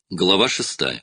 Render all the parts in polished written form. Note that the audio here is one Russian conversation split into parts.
Глава 6.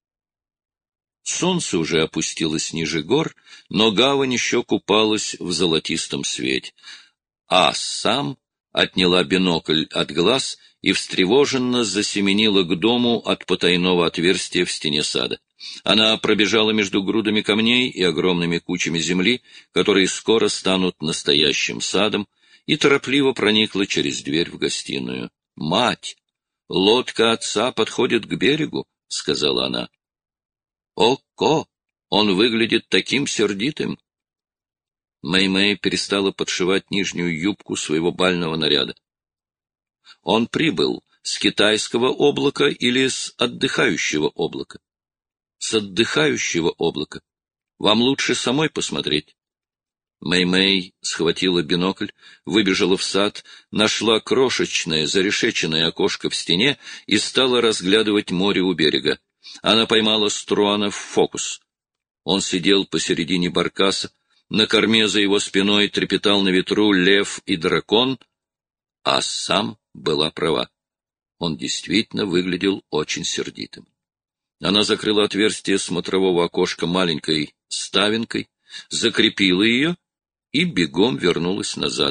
Солнце уже опустилось ниже гор, но гавань еще купалась в золотистом свете. А сам отняла бинокль от глаз и встревоженно засеменила к дому от потайного отверстия в стене сада. Она пробежала между грудами камней и огромными кучами земли, которые скоро станут настоящим садом, и торопливо проникла через дверь в гостиную. «Мать! Лодка отца подходит к берегу», — сказала она. «О-ко! Он выглядит таким сердитым!» Мэй-Мэй перестала подшивать нижнюю юбку своего бального наряда. «Он прибыл с китайского облака или с отдыхающего облака?» «С отдыхающего облака. Вам лучше самой посмотреть». Мэй-Мэй схватила бинокль, выбежала в сад, нашла крошечное зарешеченное окошко в стене и стала разглядывать море у берега. Она поймала Струана в фокус. Он сидел посередине баркаса, на корме за его спиной трепетал на ветру лев и дракон, а сам была права. Он действительно выглядел очень сердитым. Она закрыла отверстие смотрового окошка маленькой ставинкой, закрепила ее и бегом вернулась назад.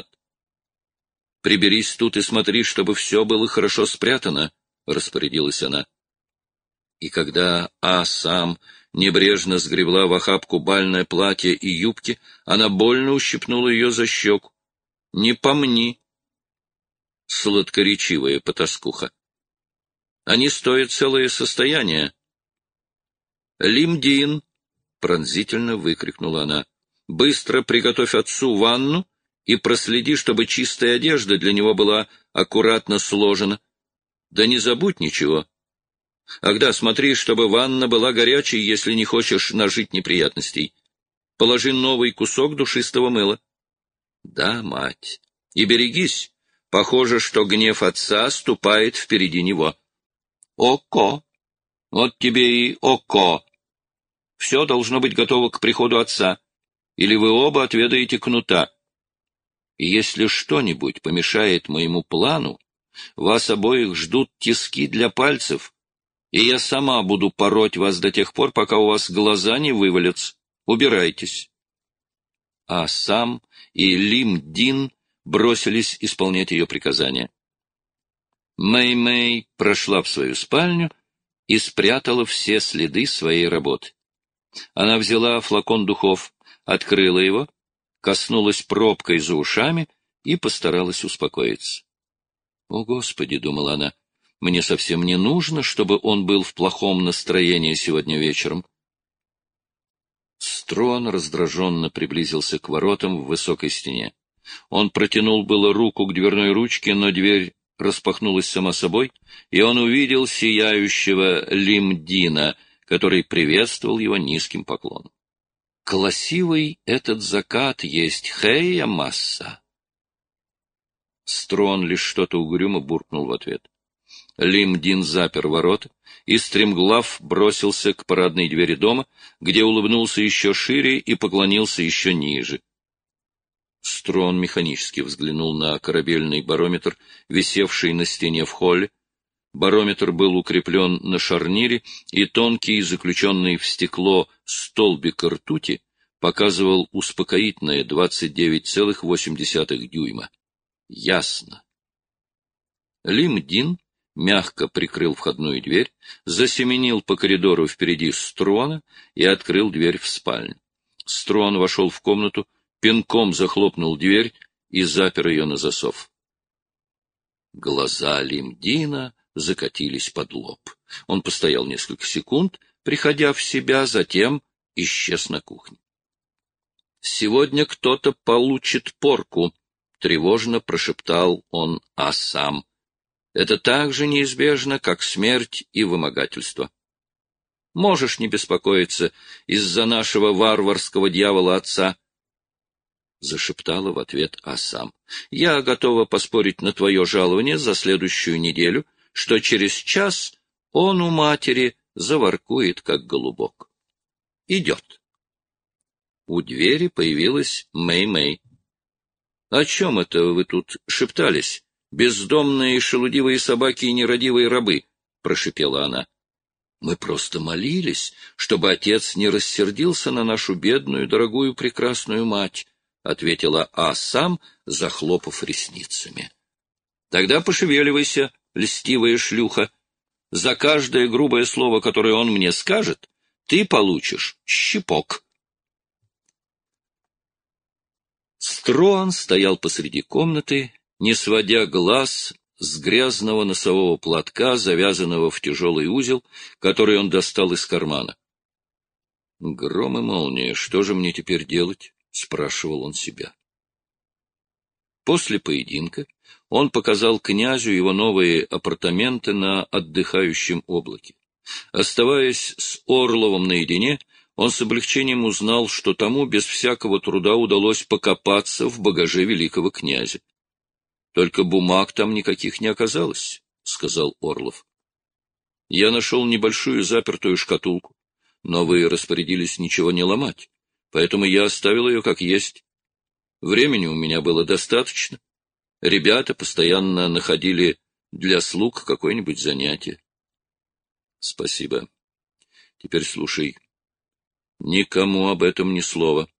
— Приберись тут и смотри, чтобы все было хорошо спрятано, — распорядилась она. И когда сам небрежно сгребла в охапку бальное платье и юбки, она больно ущипнула ее за щеку. — Не помни, сладкоречивая потаскуха. Они стоят целое состояние. — Лимдин! — пронзительно выкрикнула она. — Быстро приготовь отцу ванну и проследи, чтобы чистая одежда для него была аккуратно сложена. Да не забудь ничего. Ах да, смотри, чтобы ванна была горячей, если не хочешь нажить неприятностей. Положи новый кусок душистого мыла. Да, мать. И берегись. Похоже, что гнев отца ступает впереди него. Око. Вот тебе и око. Все должно быть готово к приходу отца, или вы оба отведаете кнута. И если что-нибудь помешает моему плану, вас обоих ждут тиски для пальцев, и я сама буду пороть вас до тех пор, пока у вас глаза не вывалятся. Убирайтесь. А сам и Лим-Дин бросились исполнять ее приказания. Мэй-Мэй прошла в свою спальню и спрятала все следы своей работы. Она взяла флакон духов, открыла его, коснулась пробкой за ушами и постаралась успокоиться. «О, Господи!» — думала она, — «мне совсем не нужно, чтобы он был в плохом настроении сегодня вечером». Струан раздраженно приблизился к воротам в высокой стене. Он протянул было руку к дверной ручке, но дверь распахнулась сама собой, и он увидел сияющего Лимдина, который приветствовал его низким поклоном. «Красивый этот закат есть, Хэя масса!» Струан лишь что-то угрюмо буркнул в ответ. Лим-Дин запер ворота и стремглав бросился к парадной двери дома, где улыбнулся еще шире и поклонился еще ниже. Струан механически взглянул на корабельный барометр, висевший на стене в холле. Барометр был укреплен на шарнире, и тонкий, заключенный в стекло столбик ртути показывал успокоительное 29,8 дюйма. Ясно. Лим-Дин мягко прикрыл входную дверь, засеменил по коридору впереди Струана и открыл дверь в спальню. Струан вошел в комнату, пинком захлопнул дверь и запер ее на засов. Глаза Лим-Дина закатились под лоб. Он постоял несколько секунд, приходя в себя, затем исчез на кухне. — Сегодня кто-то получит порку, — тревожно прошептал он сам. Это так же неизбежно, как смерть и вымогательство. Можешь не беспокоиться из-за нашего варварского дьявола отца. Зашептала в ответ сам. Я готова поспорить на твое жалование за следующую неделю, что через час он у матери заворкует, как голубок. Идет. У двери появилась Мэй-Мэй. — О чем это вы тут шептались? Бездомные шелудивые собаки и нерадивые рабы, — прошипела она. Мы просто молились, чтобы отец не рассердился на нашу бедную, дорогую, прекрасную мать, — ответила сам, захлопав ресницами. — Тогда пошевеливайся, льстивая шлюха. За каждое грубое слово, которое он мне скажет, ты получишь щепок. Строан стоял посреди комнаты, не сводя глаз с грязного носового платка, завязанного в тяжелый узел, который он достал из кармана. «Гром и молния, что же мне теперь делать?» — спрашивал он себя. После поединка он показал князю его новые апартаменты на отдыхающем облаке. Оставаясь с Орловым наедине, он с облегчением узнал, что тому без всякого труда удалось покопаться в багаже великого князя. — Только бумаг там никаких не оказалось, — сказал Орлов. — Я нашел небольшую запертую шкатулку, но вы распорядились ничего не ломать, поэтому я оставил ее как есть. Времени у меня было достаточно. Ребята постоянно находили для слуг какое-нибудь занятие. — Спасибо. Теперь слушай. Никому об этом ни слова.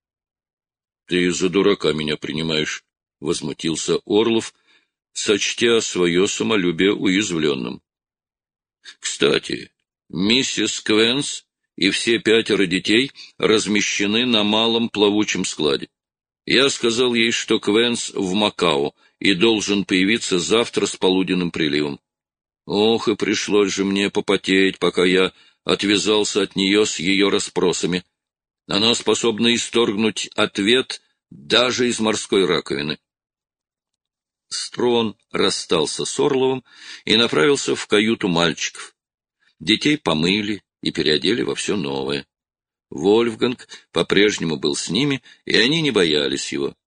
— Ты за дурака меня принимаешь, — возмутился Орлов, сочтя свое самолюбие уязвленным. — Кстати, миссис Квенс и все 5 детей размещены на малом плавучем складе. Я сказал ей, что Квенс в Макао и должен появиться завтра с полуденным приливом. Ох, и пришлось же мне попотеть, пока я отвязался от нее с ее расспросами. Она способна исторгнуть ответ даже из морской раковины. Строн расстался с Орловым и направился в каюту мальчиков. Детей помыли и переодели во все новое. Вольфганг по-прежнему был с ними, и они не боялись его.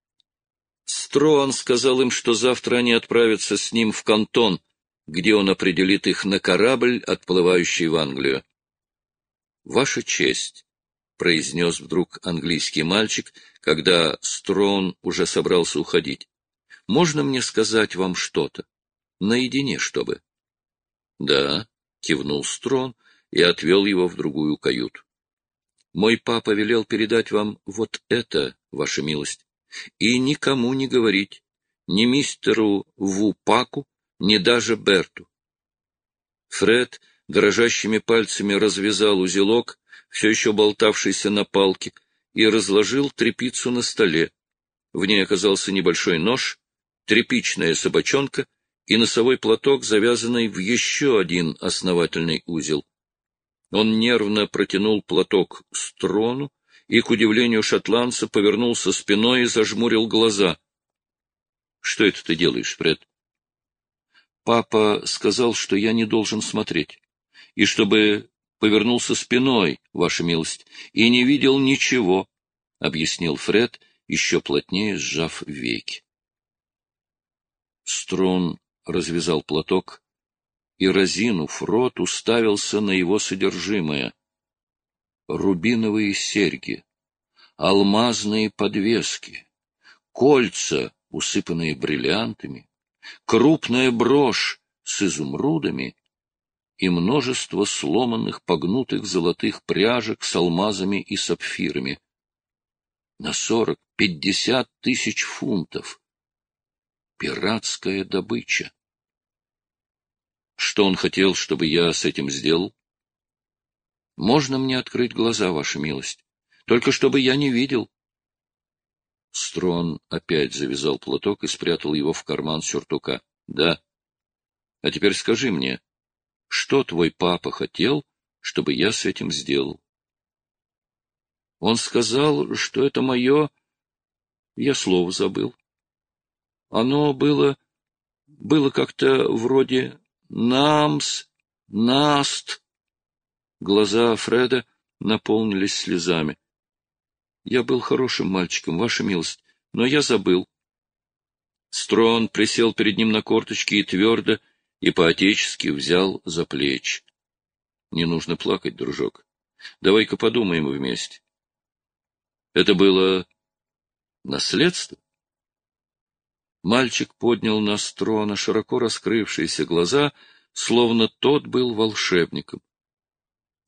Строн сказал им, что завтра они отправятся с ним в Кантон, где он определит их на корабль, отплывающий в Англию. — Ваша честь, — произнес вдруг английский мальчик, когда Строн уже собрался уходить. — Можно мне сказать вам что-то? Наедине, чтобы? — Да, — кивнул Строн и отвел его в другую каюту. — Мой папа велел передать вам вот это, ваша милость, и никому не говорить, ни мистеру Вупаку, ни даже Берту. Фред дрожащими пальцами развязал узелок, все еще болтавшийся на палке, и разложил тряпицу на столе. В ней оказался небольшой нож, тряпичная собачонка и носовой платок, завязанный в еще один основательный узел. Он нервно протянул платок Строну и, к удивлению шотландца, повернулся спиной и зажмурил глаза. — Что это ты делаешь, Фред? — Папа сказал, что я не должен смотреть, и чтобы повернулся спиной, ваша милость, и не видел ничего, — объяснил Фред, еще плотнее сжав веки. Строн развязал платок и, разинув рот, уставился на его содержимое. Рубиновые серьги, алмазные подвески, кольца, усыпанные бриллиантами, крупная брошь с изумрудами и множество сломанных, погнутых золотых пряжек с алмазами и сапфирами. На 40-50 тысяч фунтов. Пиратская добыча. Что он хотел, чтобы я с этим сделал? Можно мне открыть глаза, ваша милость? Только чтобы я не видел. Строн опять завязал платок и спрятал его в карман сюртука. — Да. — А теперь скажи мне, что твой папа хотел, чтобы я с этим сделал? — Он сказал, что это мое... Я слово забыл. Оно было как-то вроде «намс», «наст». Глаза Фреда наполнились слезами. Я был хорошим мальчиком, ваша милость, но я забыл. Строн присел перед ним на корточки и твердо и по-отечески взял за плечи. Не нужно плакать, дружок. Давай-ка подумаем вместе. Это было наследство? Мальчик поднял на Строна широко раскрывшиеся глаза, словно тот был волшебником.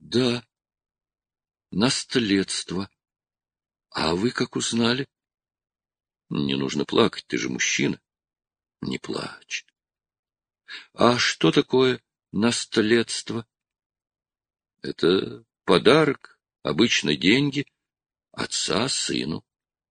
Да, наследство. А вы как узнали? Не нужно плакать, ты же мужчина. Не плачь. А что такое наследство? Это подарок, обычно деньги, отца сыну.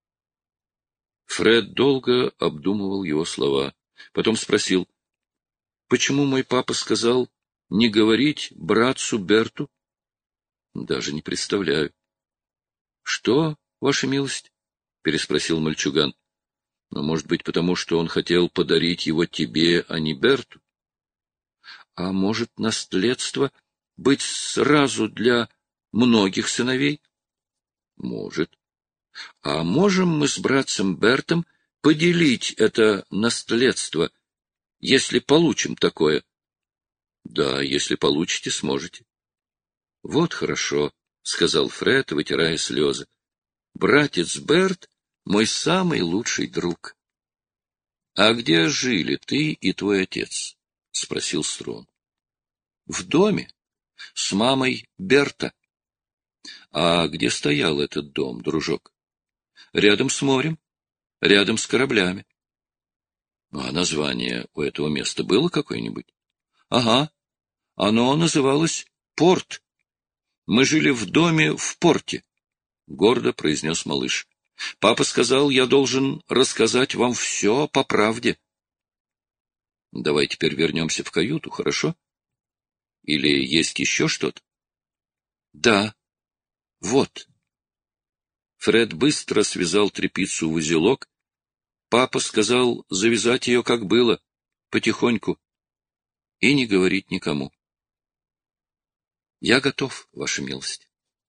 Фред долго обдумывал его слова. Потом спросил, почему мой папа сказал не говорить братцу Берту? Даже не представляю. — Что, ваша милость? — переспросил мальчуган. — Ну, может быть, потому что он хотел подарить его тебе, а не Берту? — А может, наследство быть сразу для многих сыновей? — Может. — А можем мы с братцем Бертом поделить это наследство, если получим такое? — Да, если получите, сможете. — Вот хорошо, — сказал Фред, вытирая слезы. — Братец Берт — мой самый лучший друг. — А где жили ты и твой отец? — спросил Строн. — В доме, с мамой Берта. — А где стоял этот дом, дружок? — Рядом с морем, рядом с кораблями. — А название у этого места было какое-нибудь? — Ага, оно называлось Порт. Мы жили в доме в порте, — гордо произнес малыш. Папа сказал, я должен рассказать вам все по правде. Давай теперь вернемся в каюту, хорошо? Или есть еще что-то? Да. Вот. Фред быстро связал тряпицу в узелок. Папа сказал завязать ее, как было, потихоньку, и не говорить никому. Я готов, ваша милость.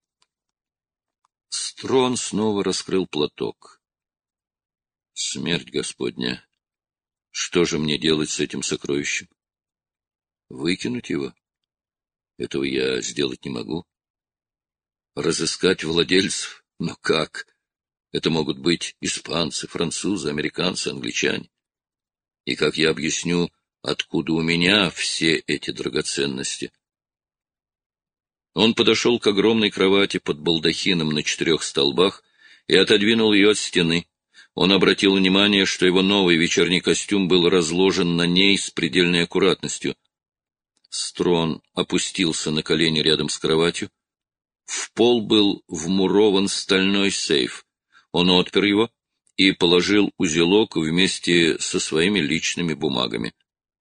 Строн снова раскрыл платок. Смерть Господня! Что же мне делать с этим сокровищем? Выкинуть его? Этого я сделать не могу. Разыскать владельцев? Но как? Это могут быть испанцы, французы, американцы, англичане. И как я объясню, откуда у меня все эти драгоценности? Он подошел к огромной кровати под балдахином на 4 столбах и отодвинул ее от стены. Он обратил внимание, что его новый вечерний костюм был разложен на ней с предельной аккуратностью. Строн опустился на колени рядом с кроватью. В пол был вмурован стальной сейф. Он отпер его и положил узелок вместе со своими личными бумагами.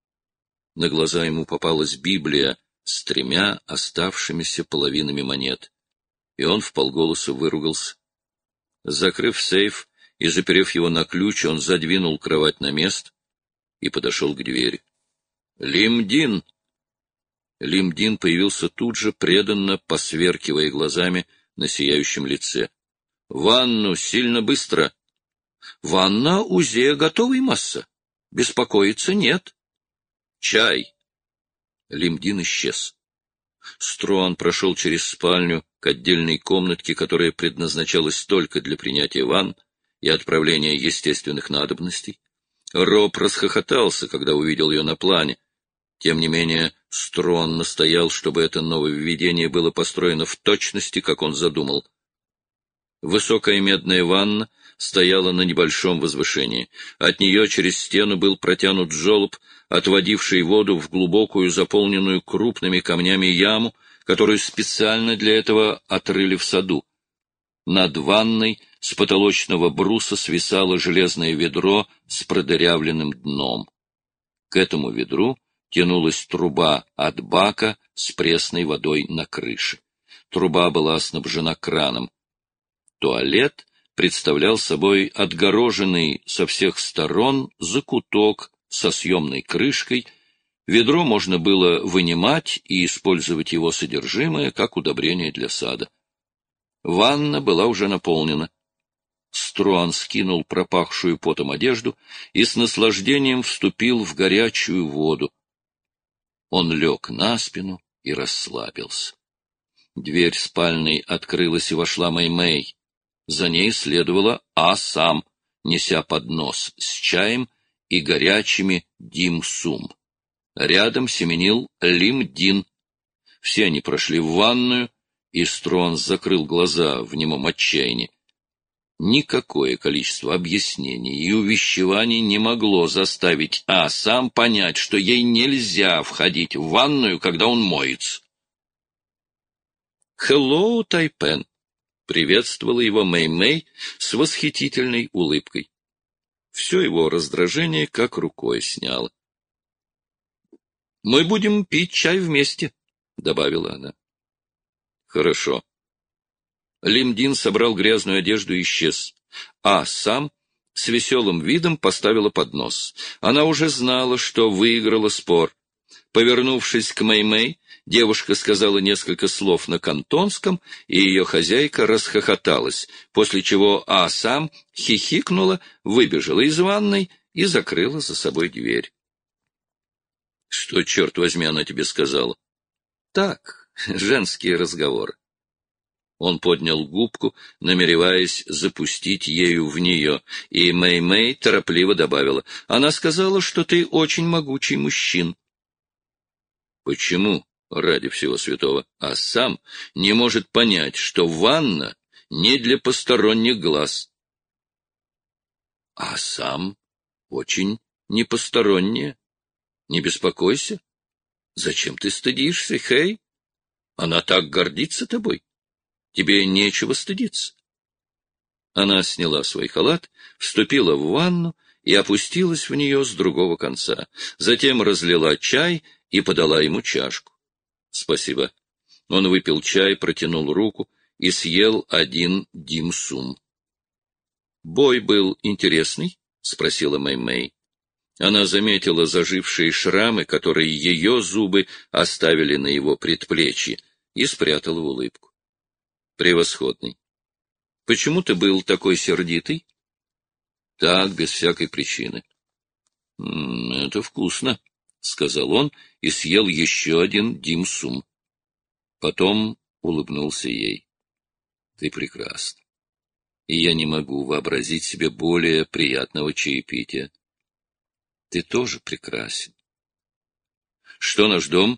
На глаза ему попалась Библия с 3 оставшимися половинами монет, и он вполголоса выругался. Закрыв сейф и заперев его на ключ, он задвинул кровать на место и подошел к двери. «Лимдин!» Лимдин появился тут же, преданно посверкивая глазами на сияющем лице. — Ванну, сильно быстро! — Ванна, УЗЕ, готовый, масса. Беспокоиться нет. — Чай! Лимдин исчез. Струан прошел через спальню к отдельной комнатке, которая предназначалась только для принятия ванн и отправления естественных надобностей. Роб расхохотался, когда увидел ее на плане. Тем не менее, Строн настоял, чтобы это нововведение было построено в точности, как он задумал. Высокая медная ванна стояла на небольшом возвышении. От нее через стену был протянут желоб, отводивший воду в глубокую, заполненную крупными камнями яму, которую специально для этого отрыли в саду. Над ванной с потолочного бруса свисало железное ведро с продырявленным дном. К этому ведру тянулась труба от бака с пресной водой на крыше. Труба была снабжена краном. Туалет представлял собой отгороженный со всех сторон закуток со съемной крышкой. Ведро можно было вынимать и использовать его содержимое как удобрение для сада. Ванна была уже наполнена. Струан скинул пропахшую потом одежду и с наслаждением вступил в горячую воду. Он лег на спину и расслабился. Дверь спальной открылась, и вошла Мэй-Мэй. За ней следовала сам, неся поднос с чаем и горячими дим-сум. Рядом семенил Лимдин. Все они прошли в ванную, и Строн закрыл глаза в немом отчаянии. Никакое количество объяснений и увещеваний не могло заставить сам понять, что ей нельзя входить в ванную, когда он моется. «Хеллоу, Тайпен!» — приветствовала его Мэй-Мэй с восхитительной улыбкой. Все его раздражение как рукой сняло. «Мы будем пить чай вместе», — добавила она. «Хорошо». Лимдин собрал грязную одежду и исчез, сам с веселым видом поставила поднос. Она уже знала, что выиграла спор. Повернувшись к Мэй-Мэй, девушка сказала несколько слов на кантонском, и ее хозяйка расхохоталась, после чего сам хихикнула, выбежала из ванной и закрыла за собой дверь. — Что, черт возьми, она тебе сказала? — Так, женские разговоры. Он поднял губку, намереваясь запустить ею в нее, и Мэй-Мэй торопливо добавила: — Она сказала, что ты очень могучий мужчин. — Почему, ради всего святого, сам не может понять, что ванна не для посторонних глаз? — сам очень непосторонняя. Не беспокойся. Зачем ты стыдишься, Хэй? Она так гордится тобой. Тебе нечего стыдиться. Она сняла свой халат, вступила в ванну и опустилась в нее с другого конца. Затем разлила чай и подала ему чашку. — Спасибо. Он выпил чай, протянул руку и съел один дим-сум. — Бой был интересный? — спросила Мэй-Мэй. Она заметила зажившие шрамы, которые ее зубы оставили на его предплечье, и спрятала улыбку. Превосходный. Почему ты был такой сердитый? Так, без всякой причины. Это вкусно, сказал он и съел еще один дим-сум. Потом улыбнулся ей. Ты прекрасна. И я не могу вообразить себе более приятного чаепития. Ты тоже прекрасен. Что наш дом?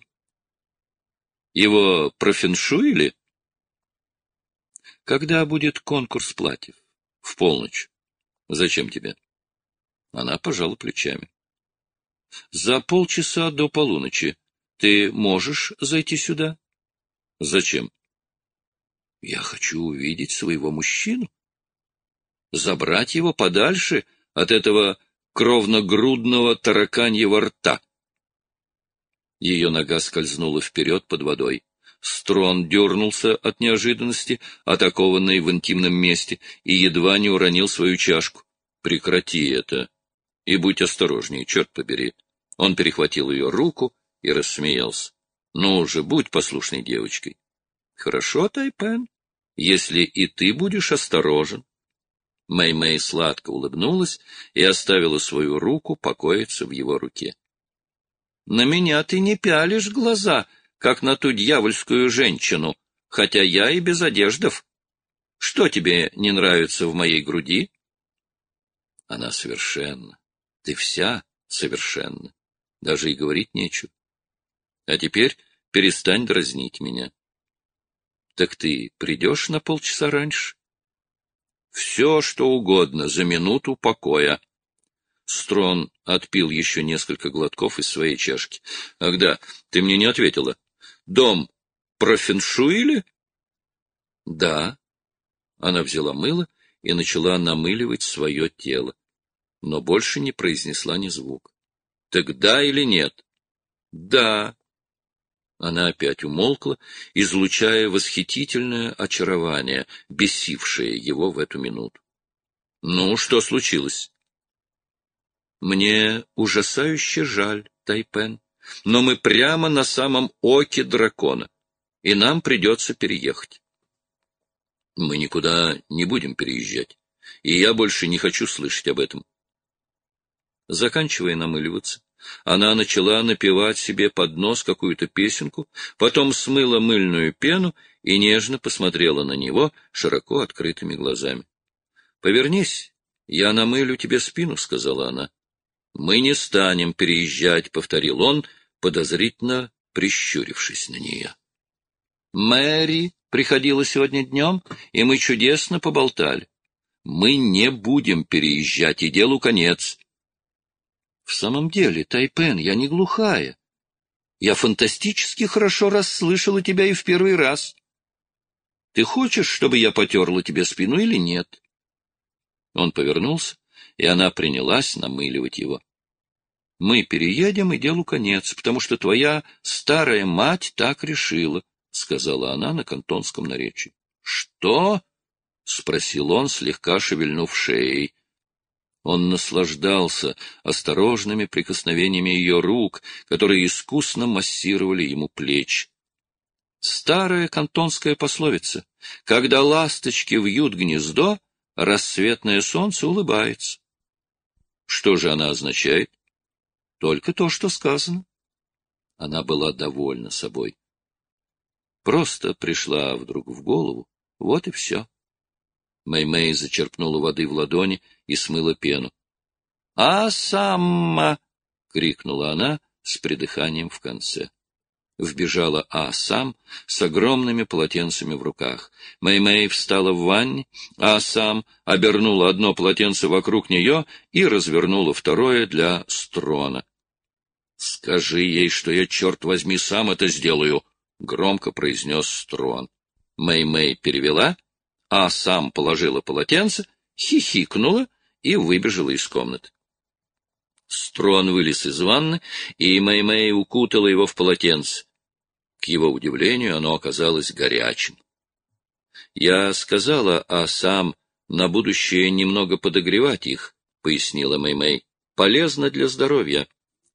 Его профеншуили? Когда будет конкурс платьев? В полночь. Зачем тебе? Она пожала плечами. За полчаса до полуночи ты можешь зайти сюда? Зачем? Я хочу увидеть своего мужчину. Забрать его подальше от этого кровногрудного тараканьего рта. Ее нога скользнула вперед под водой. Строн дернулся от неожиданности, атакованный в интимном месте, и едва не уронил свою чашку. Прекрати это. И будь осторожнее, черт побери. Он перехватил ее руку и рассмеялся. Ну уже, будь послушной девочкой. Хорошо, Тайпен, если и ты будешь осторожен. Мэй-Мэй сладко улыбнулась и оставила свою руку покоиться в его руке. — На меня ты не пялишь глаза, как на ту дьявольскую женщину, хотя я и без одеждов. Что тебе не нравится в моей груди? Она совершенна. Ты вся совершенна. Даже и говорить нечего. А теперь перестань дразнить меня. Так ты придешь на полчаса раньше? Все, что угодно, за минуту покоя. Строн отпил еще несколько глотков из своей чашки. — Ах да, ты мне не ответила. Дом профеншуили? — Да. Она взяла мыло и начала намыливать свое тело, но больше не произнесла ни звука. — Так да или нет? — Да. Она опять умолкла, излучая восхитительное очарование, бесившее его в эту минуту. — Ну, что случилось? — Мне ужасающе жаль, Тайпен, но мы прямо на самом оке дракона, и нам придется переехать. — Мы никуда не будем переезжать, и я больше не хочу слышать об этом. Заканчивая намыливаться, она начала напевать себе под нос какую-то песенку, потом смыла мыльную пену и нежно посмотрела на него широко открытыми глазами. — Повернись, я намылю тебе спину, — сказала она. — Мы не станем переезжать, — повторил он, подозрительно прищурившись на нее. Мэри приходила сегодня днем, и мы чудесно поболтали. Мы не будем переезжать, и делу конец. В самом деле, Тайпен, я не глухая. Я фантастически хорошо расслышала тебя и в первый раз. Ты хочешь, чтобы я потерла тебе спину или нет? Он повернулся, и она принялась намыливать его. Мы переедем, и делу конец, потому что твоя старая мать так решила, — сказала она на кантонском наречии. — Что? — спросил он, слегка шевельнув шеей. Он наслаждался осторожными прикосновениями ее рук, которые искусно массировали ему плечи. Старая кантонская пословица: когда ласточки вьют гнездо, рассветное солнце улыбается. Что же она означает? Только то, что сказано. Она была довольна собой. Просто пришла вдруг в голову. Вот и все. Мэй-Мэй зачерпнула воды в ладони и смыла пену. — А самма! — крикнула она с придыханием в конце. Вбежала А-сам с огромными полотенцами в руках. Мэй-Мэй встала в ванне, А-сам обернула одно полотенце вокруг нее и развернула второе для Строна. — Скажи ей, что я, черт возьми, сам это сделаю! — громко произнес Строн. Мэй-Мэй перевела, А-сам положила полотенце, хихикнула и выбежала из комнаты. Строн вылез из ванны, и Мэй-Мэй укутала его в полотенце. К его удивлению, оно оказалось горячим. «Я сказала, а сам на будущее немного подогревать их», — пояснила Мэй-Мэй. «Полезно для здоровья».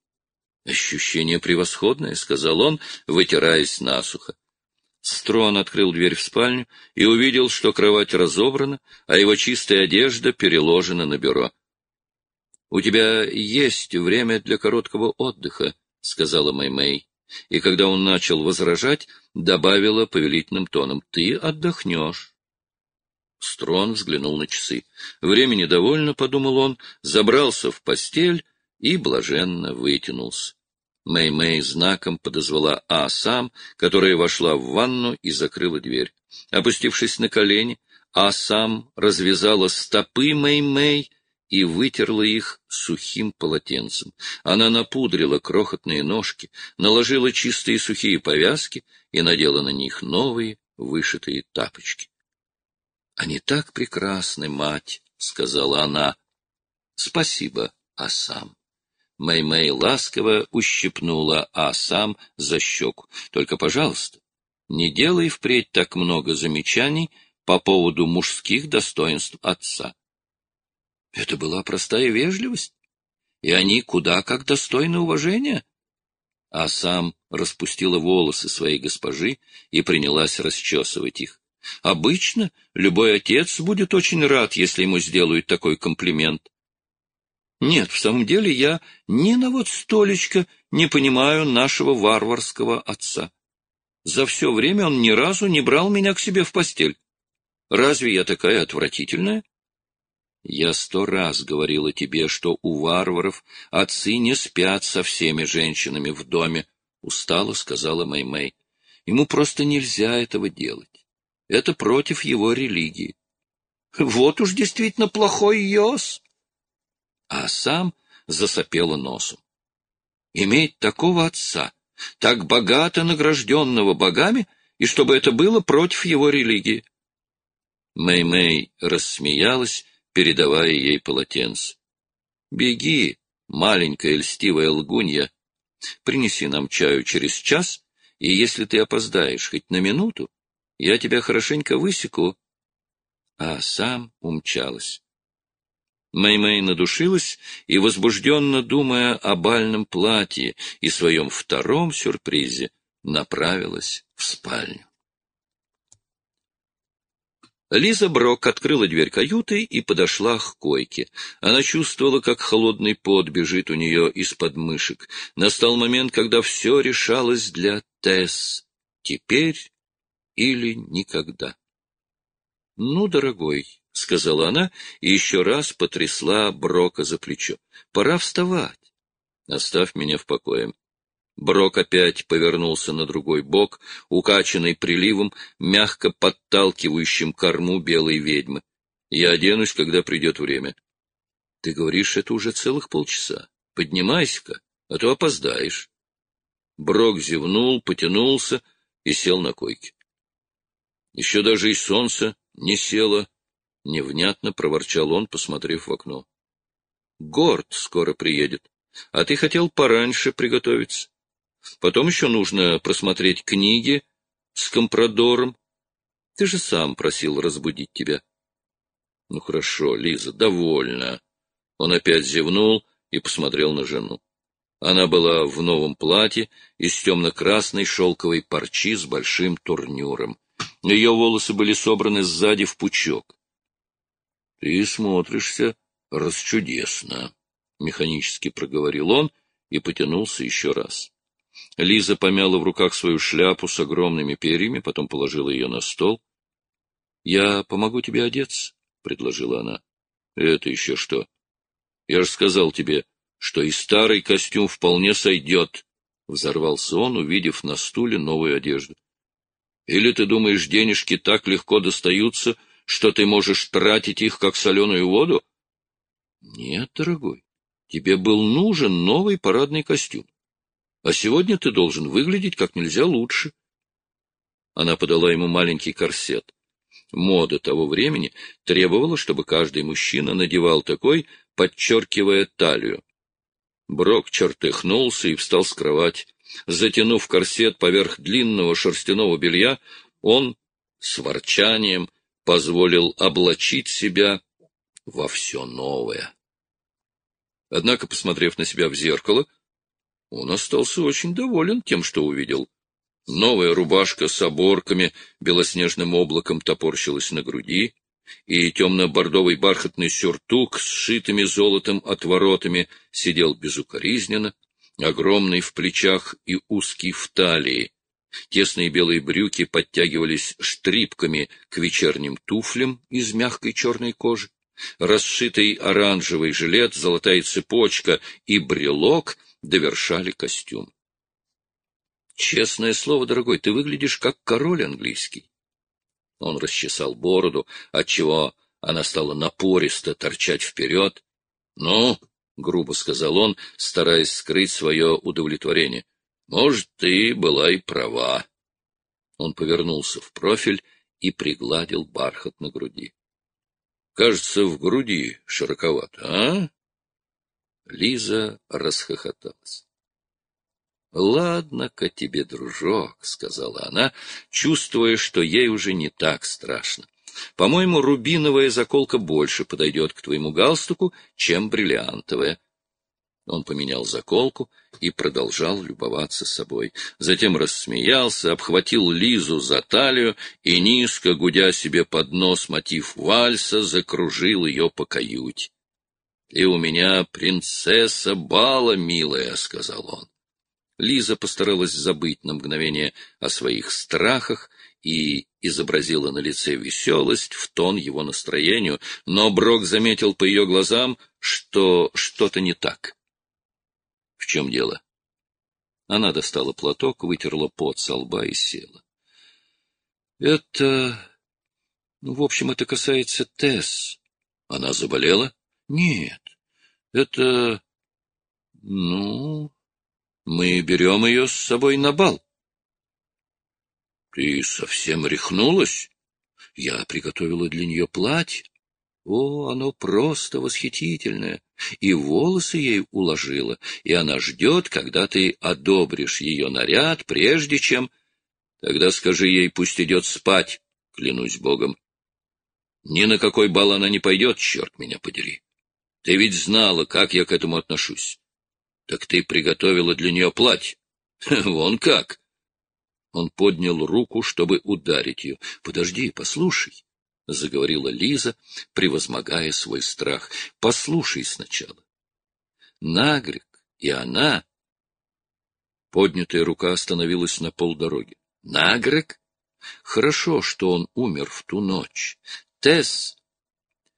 «Ощущение превосходное», — сказал он, вытираясь насухо. Строн открыл дверь в спальню и увидел, что кровать разобрана, а его чистая одежда переложена на бюро. — У тебя есть время для короткого отдыха, — сказала Мэй-Мэй, и когда он начал возражать, добавила повелительным тоном: — Ты отдохнешь. Строн взглянул на часы. Времени довольно, — подумал он, забрался в постель и блаженно вытянулся. Мэй-Мэй знаком подозвала А-сам, которая вошла в ванну и закрыла дверь. Опустившись на колени, А-сам развязала стопы Мэй-Мэй и вытерла их сухим полотенцем. Она напудрила крохотные ножки, наложила чистые сухие повязки и надела на них новые вышитые тапочки. — Они так прекрасны, мать, — сказала она. — Спасибо, А-сам. Мэй-Мэй ласково ущипнула А-сам за щеку. — Только, пожалуйста, не делай впредь так много замечаний по поводу мужских достоинств отца. Это была простая вежливость, и они куда как достойны уважения. А-сам распустила волосы своей госпожи и принялась расчесывать их. Обычно любой отец будет очень рад, если ему сделают такой комплимент. Нет, в самом деле я ни на вот столечко не понимаю нашего варварского отца. За все время он ни разу не брал меня к себе в постель. Разве я такая отвратительная? Я 100 раз говорила тебе, что у варваров отцы не спят со всеми женщинами в доме, — устало сказала Мэй-Мэй. Ему просто нельзя этого делать. Это против его религии. Вот уж действительно плохой йос. А сам засопела носом. Иметь такого отца, так богато награжденного богами, и чтобы это было против его религии. Мэй-Мэй рассмеялась, передавая ей полотенце. — Беги, маленькая льстивая лгунья, принеси нам чаю через час, и если ты опоздаешь хоть на минуту, я тебя хорошенько высеку. А сам умчалась. Мэй-Мэй надушилась и, возбужденно думая о бальном платье и своем втором сюрпризе, направилась в спальню. Лиза Брок открыла дверь каюты и подошла к койке. Она чувствовала, как холодный пот бежит у нее из-под мышек. Настал момент, когда все решалось для Тесс. Теперь или никогда. — Ну, дорогой, — сказала она и еще раз потрясла Брока за плечо. — Пора вставать. Оставь меня в покое. Брок опять повернулся на другой бок, укачанный приливом, мягко подталкивающим корму белой ведьмы. Я оденусь, когда придет время. Ты говоришь, это уже целых полчаса. Поднимайся-ка, а то опоздаешь. Брок зевнул, потянулся и сел на койке. Еще даже и солнце не село, невнятно проворчал он, посмотрев в окно. Горд скоро приедет, а ты хотел пораньше приготовиться. Потом еще нужно просмотреть книги с компрадором. Ты же сам просил разбудить тебя. Ну хорошо, Лиза, довольно. Он опять зевнул и посмотрел на жену. Она была в новом платье из темно-красной шелковой парчи с большим турнюром. Ее волосы были собраны сзади в пучок. — Ты смотришься расчудесно, — механически проговорил он и потянулся еще раз. Лиза помяла в руках свою шляпу с огромными перьями, потом положила ее на стол. — Я помогу тебе одеться, — предложила она. — Это еще что? Я же сказал тебе, что и старый костюм вполне сойдет, — взорвался он, увидев на стуле новую одежду. — Или ты думаешь, денежки так легко достаются, что ты можешь тратить их, как соленую воду? — Нет, дорогой, тебе был нужен новый парадный костюм. А сегодня ты должен выглядеть как нельзя лучше. Она подала ему маленький корсет. Мода того времени требовала, чтобы каждый мужчина надевал такой, подчеркивая талию. Брок чертыхнулся и встал с кровати. Затянув корсет поверх длинного шерстяного белья, он с ворчанием позволил облачить себя во все новое. Однако, посмотрев на себя в зеркало, он остался очень доволен тем, что увидел. Новая рубашка с оборками белоснежным облаком топорщилась на груди, и темно-бордовый бархатный сюртук с сшитыми золотом отворотами сидел безукоризненно, огромный в плечах и узкий в талии. Тесные белые брюки подтягивались штрипками к вечерним туфлям из мягкой черной кожи. Расшитый оранжевый жилет, золотая цепочка и брелок довершали костюм. Честное слово, дорогой, ты выглядишь как король английский. Он расчесал бороду, отчего она стала напористо торчать вперед. — Ну, — грубо сказал он, стараясь скрыть свое удовлетворение, — может, ты была и права. Он повернулся в профиль и пригладил бархат на груди. — Кажется, в груди широковато, а? Лиза расхохоталась. — Ладно-ка тебе, дружок, — сказала она, чувствуя, что ей уже не так страшно. — По-моему, рубиновая заколка больше подойдет к твоему галстуку, чем бриллиантовая. Он поменял заколку и продолжал любоваться собой. Затем рассмеялся, обхватил Лизу за талию и, низко гудя себе под нос мотив вальса, закружил ее по каюте. — Ты у меня принцесса бала, милая, — сказал он. Лиза постаралась забыть на мгновение о своих страхах и изобразила на лице веселость в тон его настроению, но Брок заметил по ее глазам, что что-то не так. — В чем дело? Она достала платок, вытерла пот со лба и села. — Это... в общем, это касается Тесс. — Она заболела? — Нет. Это... мы берем ее с собой на бал. — Ты совсем рехнулась? Я приготовила для нее платье. О, оно просто восхитительное. И волосы ей уложила, и она ждет, когда ты одобришь ее наряд, прежде чем... Тогда скажи ей, пусть идет спать, клянусь Богом. Ни на какой бал она не пойдет, черт меня подери. Ты ведь знала, как я к этому отношусь. Так ты приготовила для нее платье. Вон как. Он поднял руку, чтобы ударить ее. — Подожди, послушай, — заговорила Лиза, превозмогая свой страх. — Послушай сначала. Нагрек и она... Поднятая рука остановилась на полдороги. — Нагрек? Хорошо, что он умер в ту ночь. Тесс...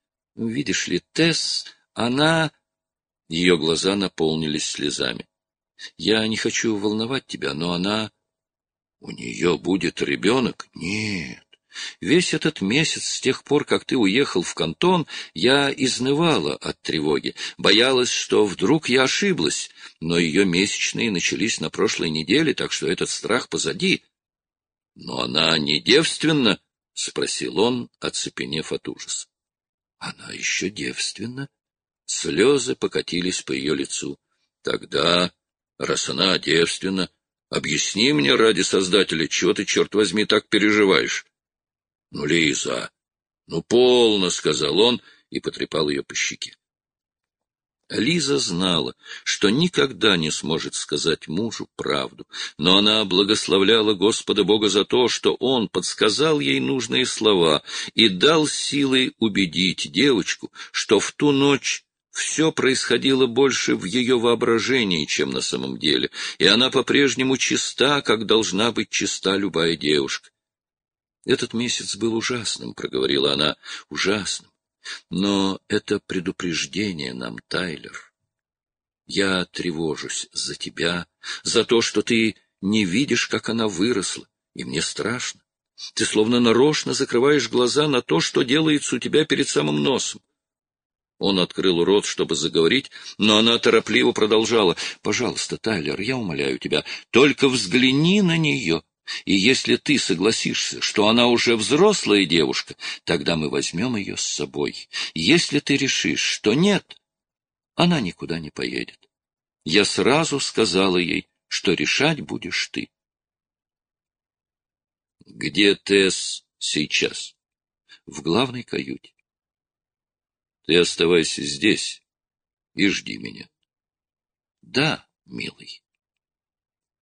Видишь ли, Тесс, она... Ее глаза наполнились слезами. Я не хочу волновать тебя, но она... У нее будет ребенок? Нет. Весь этот месяц, с тех пор, как ты уехал в Кантон, я изнывала от тревоги, боялась, что вдруг я ошиблась, но ее месячные начались на прошлой неделе, так что этот страх позади. — Но она не девственна? — спросил он, оцепенев от ужаса. — Она еще девственна? Слезы покатились по ее лицу. — Тогда, раз она девственна, объясни мне ради Создателя, чего ты, черт возьми, так переживаешь? — Ну, Лиза, ну, полно, — сказал он и потрепал ее по щеке. Лиза знала, что никогда не сможет сказать мужу правду, но она благословляла Господа Бога за то, что Он подсказал ей нужные слова и дал силой убедить девочку, что в ту ночь все происходило больше в ее воображении, чем на самом деле, и она по-прежнему чиста, как должна быть чиста любая девушка. «Этот месяц был ужасным», — проговорила она, — «ужасным. Но это предупреждение нам, Тайлер. Я тревожусь за тебя, за то, что ты не видишь, как она выросла, и мне страшно. Ты словно нарочно закрываешь глаза на то, что делается у тебя перед самым носом». Он открыл рот, чтобы заговорить, но она торопливо продолжала. «Пожалуйста, Тайлер, я умоляю тебя, только взгляни на нее. И если ты согласишься, что она уже взрослая девушка, тогда мы возьмем ее с собой. Если ты решишь, что нет, она никуда не поедет. Я сразу сказала ей, что решать будешь ты». «Где Тесс сейчас?» «В главной каюте». «Ты оставайся здесь и жди меня». «Да, милый».